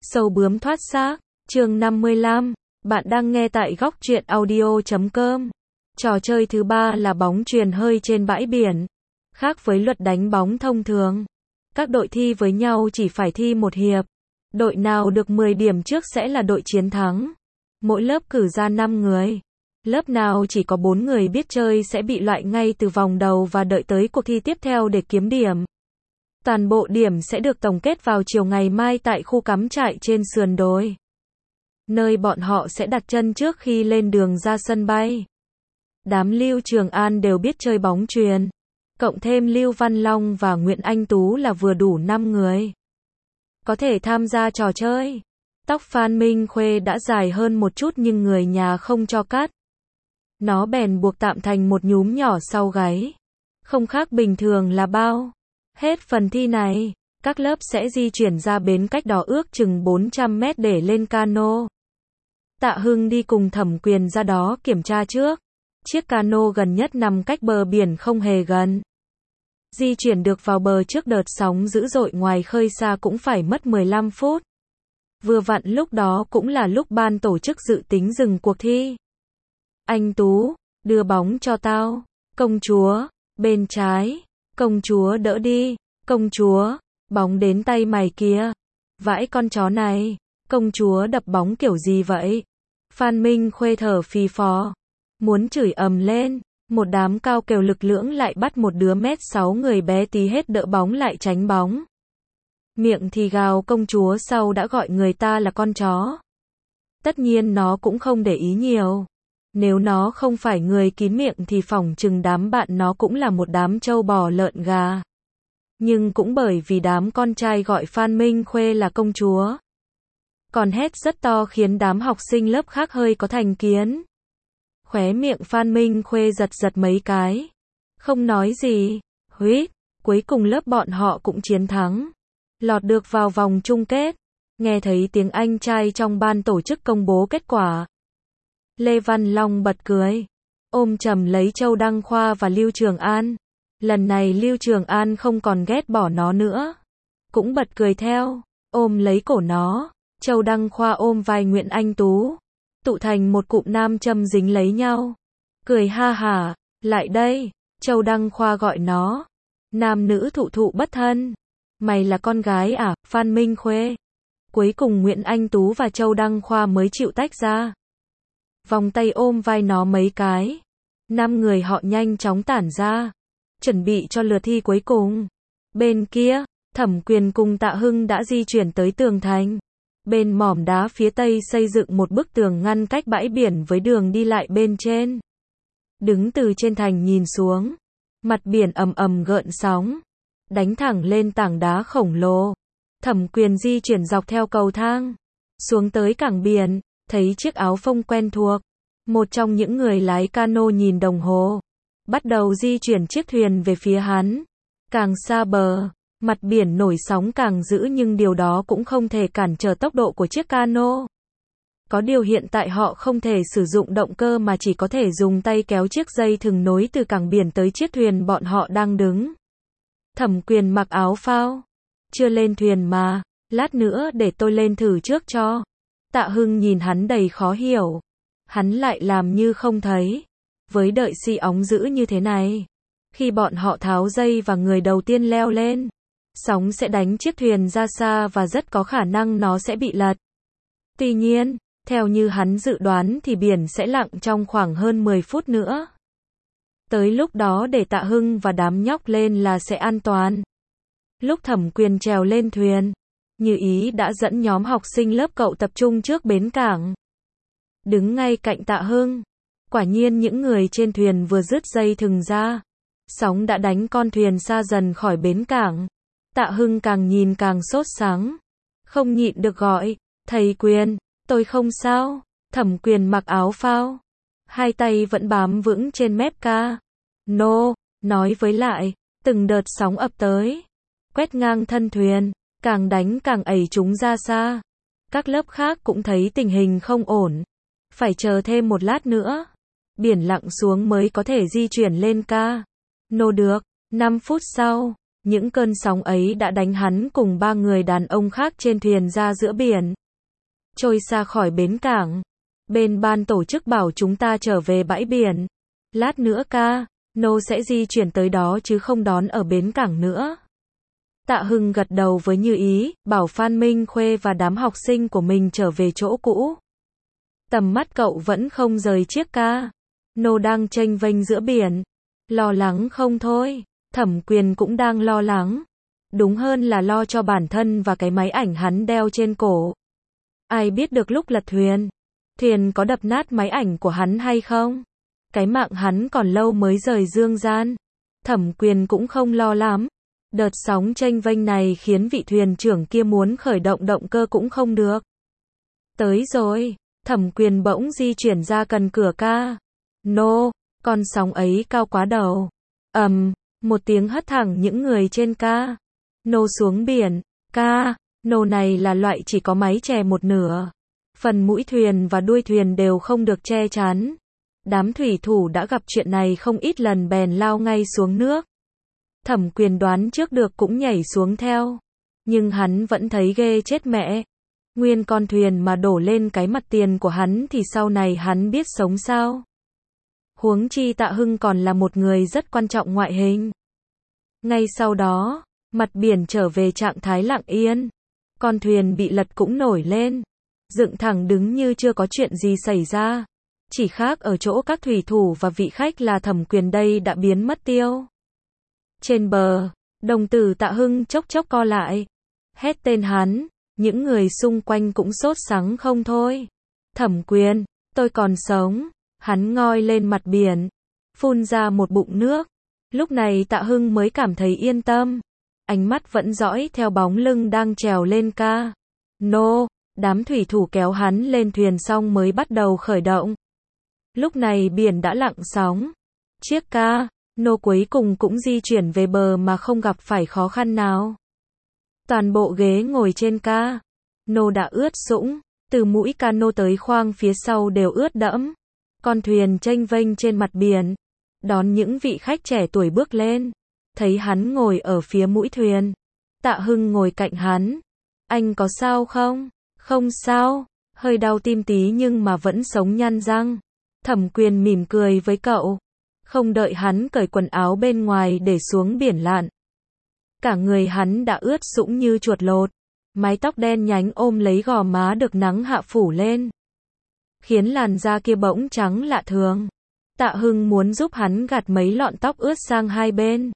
Sâu bướm thoát xác, chương 55, bạn đang nghe tại góc truyện audio.com. Trò chơi thứ 3 là bóng chuyền hơi trên bãi biển. Khác với luật đánh bóng thông thường, các đội thi với nhau chỉ phải thi một hiệp. Đội nào được 10 điểm trước sẽ là đội chiến thắng. Mỗi lớp cử ra 5 người. Lớp nào chỉ có 4 người biết chơi sẽ bị loại ngay từ vòng đầu và đợi tới cuộc thi tiếp theo để kiếm điểm. Toàn bộ điểm sẽ được tổng kết vào chiều ngày mai tại khu cắm trại trên sườn đồi, nơi bọn họ sẽ đặt chân trước khi lên đường ra sân bay. Đám Lưu Trường An đều biết chơi bóng chuyền, cộng thêm Lưu Văn Long và Nguyễn Anh Tú là vừa đủ 5 người có thể tham gia trò chơi. Tóc Phan Minh Khuê đã dài hơn một chút nhưng người nhà không cho cắt. Nó bèn buộc tạm thành một nhúm nhỏ sau gáy. Không khác bình thường là bao. Hết phần thi này, các lớp sẽ di chuyển ra bến cách đó ước chừng 400 mét để lên cano. Tạ Hưng đi cùng Thẩm Quyền ra đó kiểm tra trước. Chiếc cano gần nhất nằm cách bờ biển không hề gần. Di chuyển được vào bờ trước đợt sóng dữ dội ngoài khơi xa cũng phải mất 15 phút. Vừa vặn lúc đó cũng là lúc ban tổ chức dự tính dừng cuộc thi. Anh Tú, đưa bóng cho tao. Công chúa, bên trái. Công chúa đỡ đi. Công chúa, bóng đến tay mày kìa. Vãi con chó này. Công chúa đập bóng kiểu gì vậy? Phan Minh Khuê thở phì phò. Muốn chửi ầm lên. Một đám cao kèo lực lưỡng lại bắt một đứa mét 6 người bé tí hết đỡ bóng lại tránh bóng. Miệng thì gào công chúa sau đã gọi người ta là con chó. Tất nhiên nó cũng không để ý nhiều. Nếu nó không phải người kín miệng thì phỏng chừng đám bạn nó cũng là một đám trâu bò lợn gà. Nhưng cũng bởi vì đám con trai gọi Phan Minh Khuê là công chúa, còn hét rất to khiến đám học sinh lớp khác hơi có thành kiến. Khóe miệng Phan Minh Khuê giật giật mấy cái. Không nói gì. Huýt, cuối cùng lớp bọn họ cũng chiến thắng. Lọt được vào vòng chung kết. Nghe thấy tiếng anh trai trong ban tổ chức công bố kết quả, Lê Văn Long bật cười. Ôm chầm lấy Châu Đăng Khoa và Lưu Trường An. Lần này Lưu Trường An không còn ghét bỏ nó nữa. Cũng bật cười theo. Ôm lấy cổ nó. Châu Đăng Khoa ôm vai Nguyễn Anh Tú. Tụ thành một cụm nam châm dính lấy nhau. Cười ha hả. Lại đây. Châu Đăng Khoa gọi nó. Nam nữ thụ thụ bất thân. Mày là con gái à, Phan Minh Khuê. Cuối cùng Nguyễn Anh Tú và Châu Đăng Khoa mới chịu tách ra. Vòng tay ôm vai nó mấy cái. 5 người họ nhanh chóng tản ra. Chuẩn bị cho lượt thi cuối cùng. Bên kia, Thẩm Quyền cùng Tạ Hưng đã di chuyển tới tường thành. Bên mỏm đá phía tây xây dựng một bức tường ngăn cách bãi biển với đường đi lại bên trên. Đứng từ trên thành nhìn xuống, mặt biển ầm ầm gợn sóng, đánh thẳng lên tảng đá khổng lồ. Thẩm Quyền di chuyển dọc theo cầu thang, xuống tới cảng biển, thấy chiếc áo phông quen thuộc. Một trong những người lái cano nhìn đồng hồ, bắt đầu di chuyển chiếc thuyền về phía hắn. Càng xa bờ, mặt biển nổi sóng càng dữ nhưng điều đó cũng không thể cản trở tốc độ của chiếc cano. Có điều hiện tại họ không thể sử dụng động cơ mà chỉ có thể dùng tay kéo chiếc dây thừng nối từ cảng biển tới chiếc thuyền bọn họ đang đứng. Thẩm Quyền mặc áo phao. Chưa lên thuyền mà, lát nữa để tôi lên thử trước cho. Tạ Hưng nhìn hắn đầy khó hiểu. Hắn lại làm như không thấy. Với đợi xi óng dữ như thế này, khi bọn họ tháo dây và người đầu tiên leo lên, sóng sẽ đánh chiếc thuyền ra xa và rất có khả năng nó sẽ bị lật. Tuy nhiên, theo như hắn dự đoán thì biển sẽ lặng trong khoảng hơn 10 phút nữa. Tới lúc đó để Tạ Hưng và đám nhóc lên là sẽ an toàn. Lúc Thẩm Quyền trèo lên thuyền, Như Ý đã dẫn nhóm học sinh lớp cậu tập trung trước bến cảng. Đứng ngay cạnh Tạ Hưng. Quả nhiên những người trên thuyền vừa dứt dây thừng ra, sóng đã đánh con thuyền xa dần khỏi bến cảng. Tạ Hưng càng nhìn càng sốt sắng. Không nhịn được gọi, thầy Quyền, tôi không sao. Thẩm Quyền mặc áo phao, hai tay vẫn bám vững trên mép ca. Nô, nói với lại, từng đợt sóng ập tới, quét ngang thân thuyền, càng đánh càng ẩy chúng ra xa. Các lớp khác cũng thấy tình hình không ổn. Phải chờ thêm một lát nữa. Biển lặng xuống mới có thể di chuyển lên ca. Nô được. 5 phút sau, Những cơn sóng ấy đã đánh hắn cùng 3 người đàn ông khác trên thuyền ra giữa biển. Trôi xa khỏi bến cảng. Bên ban tổ chức bảo chúng ta trở về bãi biển. Lát nữa ca, Nô sẽ di chuyển tới đó chứ không đón ở bến cảng nữa. Tạ Hưng gật đầu với Như Ý, bảo Phan Minh Khuê và đám học sinh của mình trở về chỗ cũ. Tầm mắt cậu vẫn không rời chiếc ca. Nô đang chênh vênh giữa biển. Lo lắng không thôi. Thẩm Quyền cũng đang lo lắng. Đúng hơn là lo cho bản thân và cái máy ảnh hắn đeo trên cổ. Ai biết được lúc lật thuyền có đập nát máy ảnh của hắn hay không? Cái mạng hắn còn lâu mới rời dương gian. Thẩm Quyền cũng không lo lắm. Đợt sóng chênh vênh này khiến vị thuyền trưởng kia muốn khởi động động cơ cũng không được. Tới rồi, Thẩm Quyền bỗng di chuyển ra cần cửa ca. Nô, con sóng ấy cao quá đầu. Một tiếng hất thẳng những người trên ca. Nô xuống biển. Ca, nô này là loại chỉ có mái chè một nửa. Phần mũi thuyền và đuôi thuyền đều không được che chắn. Đám thủy thủ đã gặp chuyện này không ít lần bèn lao ngay xuống nước. Thẩm Quyền đoán trước được cũng nhảy xuống theo. Nhưng hắn vẫn thấy ghê chết mẹ. Nguyên con thuyền mà đổ lên cái mặt tiền của hắn thì sau này hắn biết sống sao? Huống chi Tạ Hưng còn là một người rất quan trọng ngoại hình. Ngay sau đó, mặt biển trở về trạng thái lặng yên. Con thuyền bị lật cũng nổi lên. Dựng thẳng đứng như chưa có chuyện gì xảy ra. Chỉ khác ở chỗ các thủy thủ và vị khách là Thẩm Quyền đây đã biến mất tiêu. Trên bờ, đồng tử Tạ Hưng chốc chốc co lại. Hét tên hắn, những người xung quanh cũng sốt sắng không thôi. Thẩm Quyền, tôi còn sống. Hắn ngoi lên mặt biển, phun ra một bụng nước. Lúc này Tạ Hưng mới cảm thấy yên tâm. Ánh mắt vẫn dõi theo bóng lưng đang trèo lên ca. Nô, đám thủy thủ kéo hắn lên thuyền xong mới bắt đầu khởi động. Lúc này biển đã lặng sóng. Chiếc ca, nô cuối cùng cũng di chuyển về bờ mà không gặp phải khó khăn nào. Toàn bộ ghế ngồi trên ca, nô đã ướt sũng, từ mũi cano tới khoang phía sau đều ướt đẫm. Con thuyền chênh vênh trên mặt biển, đón những vị khách trẻ tuổi bước lên. Thấy hắn ngồi ở phía mũi thuyền. Tạ Hưng ngồi cạnh hắn. Anh có sao không? Không sao, hơi đau tim tí nhưng mà vẫn sống nhăn răng. Thẩm Quyền mỉm cười với cậu. Không đợi hắn cởi quần áo bên ngoài để xuống biển lặn. Cả người hắn đã ướt sũng như chuột lột. Mái tóc đen nhánh ôm lấy gò má được nắng hạ phủ lên. Khiến làn da kia bỗng trắng lạ thường. Tạ Hưng muốn giúp hắn gạt mấy lọn tóc ướt sang hai bên.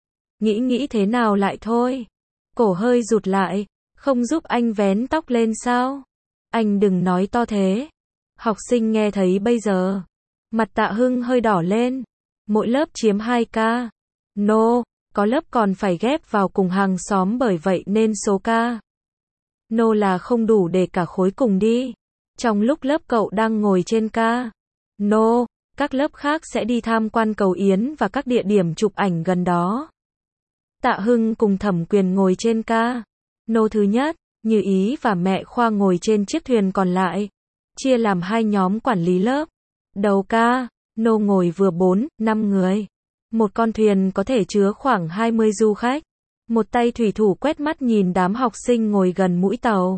Nghĩ thế nào lại thôi. Cổ hơi rụt lại. Không giúp anh vén tóc lên sao? Anh đừng nói to thế. Học sinh nghe thấy bây giờ. Mặt Tạ Hưng hơi đỏ lên. Mỗi lớp chiếm 2 ca. Nô, có lớp còn phải ghép vào cùng hàng xóm bởi vậy nên số ca. Nô là không đủ để cả khối cùng đi. Trong lúc lớp cậu đang ngồi trên ca. Nô, các lớp khác sẽ đi tham quan cầu Yến và các địa điểm chụp ảnh gần đó. Tạ Hưng cùng Thẩm Quyền ngồi trên ca. Nô thứ nhất, Như Ý và mẹ Khoa ngồi trên chiếc thuyền còn lại. Chia làm 2 nhóm quản lý lớp. Đầu ca, nô ngồi vừa 4-5 người. Một con thuyền có thể chứa khoảng 20 du khách. Một tay thủy thủ quét mắt nhìn đám học sinh ngồi gần mũi tàu.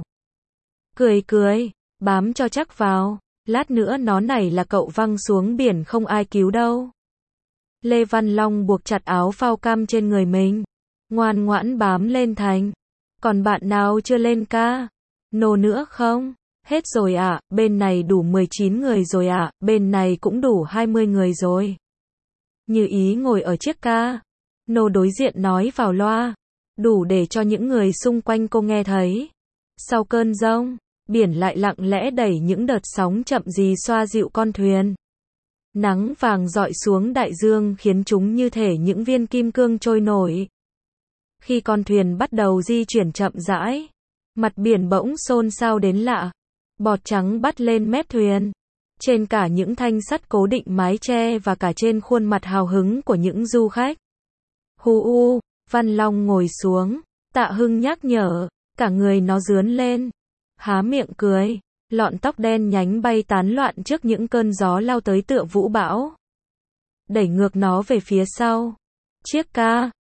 Cười, bám cho chắc vào. Lát nữa nó nảy là cậu văng xuống biển không ai cứu đâu. Lê Văn Long buộc chặt áo phao cam trên người mình. Ngoan ngoãn bám lên thành. Còn bạn nào chưa lên ca? Nô nữa không? Hết rồi ạ, bên này đủ 19 người rồi ạ, bên này cũng đủ 20 người rồi. Như Ý ngồi ở chiếc ca. Nô đối diện nói vào loa. Đủ để cho những người xung quanh cô nghe thấy. Sau cơn giông, biển lại lặng lẽ đẩy những đợt sóng chậm rì xoa dịu con thuyền. Nắng vàng rọi xuống đại dương khiến chúng như thể những viên kim cương trôi nổi. Khi con thuyền bắt đầu di chuyển chậm rãi, mặt biển bỗng xôn xao đến lạ. Bọt trắng bắt lên mép thuyền. Trên cả những thanh sắt cố định mái che và cả trên khuôn mặt hào hứng của những du khách. Hù Văn Long ngồi xuống. Tạ Hưng nhắc nhở. Cả người nó rướn lên. Há miệng cười. Lọn tóc đen nhánh bay tán loạn trước những cơn gió lao tới tựa vũ bão. Đẩy ngược nó về phía sau. Chiếc ca.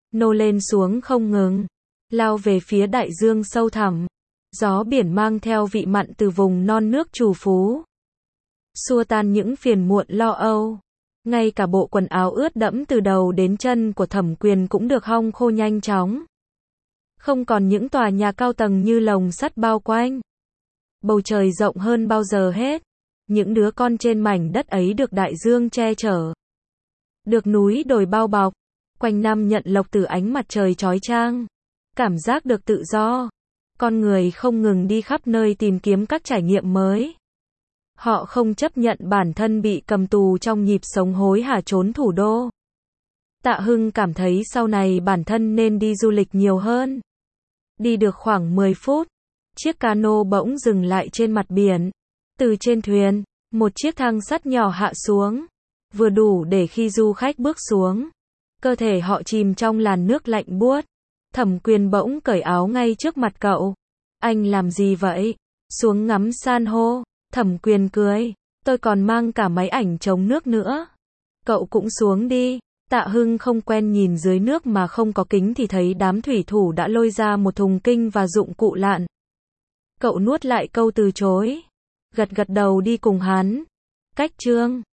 nô lên xuống không ngừng, lao về phía đại dương sâu thẳm. Gió biển mang theo vị mặn từ vùng non nước trù phú, xua tan những phiền muộn lo âu. Ngay cả bộ quần áo ướt đẫm từ đầu đến chân của Thẩm Quyền cũng được hong khô nhanh chóng. Không còn những tòa nhà cao tầng như lồng sắt bao quanh. Bầu trời rộng hơn bao giờ hết. Những đứa con trên mảnh đất ấy được đại dương che chở. Được núi đồi bao bọc. Quanh năm nhận lộc từ ánh mặt trời chói chang. Cảm giác được tự do. Con người không ngừng đi khắp nơi tìm kiếm các trải nghiệm mới. Họ không chấp nhận bản thân bị cầm tù trong nhịp sống hối hả trốn thủ đô. Tạ Hưng cảm thấy sau này bản thân nên đi du lịch nhiều hơn. Đi được khoảng 10 phút, chiếc cano bỗng dừng lại trên mặt biển. Từ trên thuyền, một chiếc thang sắt nhỏ hạ xuống, vừa đủ để khi du khách bước xuống, cơ thể họ chìm trong làn nước lạnh buốt. Thẩm Quyền bỗng cởi áo ngay trước mặt cậu. Anh làm gì vậy? Xuống ngắm san hô. Thẩm Quyền cười. Tôi còn mang cả máy ảnh chống nước nữa. Cậu cũng xuống đi. Tạ Hưng không quen nhìn dưới nước mà không có kính thì thấy đám thủy thủ đã lôi ra một thùng kinh và dụng cụ lặn. Cậu nuốt lại câu từ chối. Gật gật đầu đi cùng hắn. Cách chương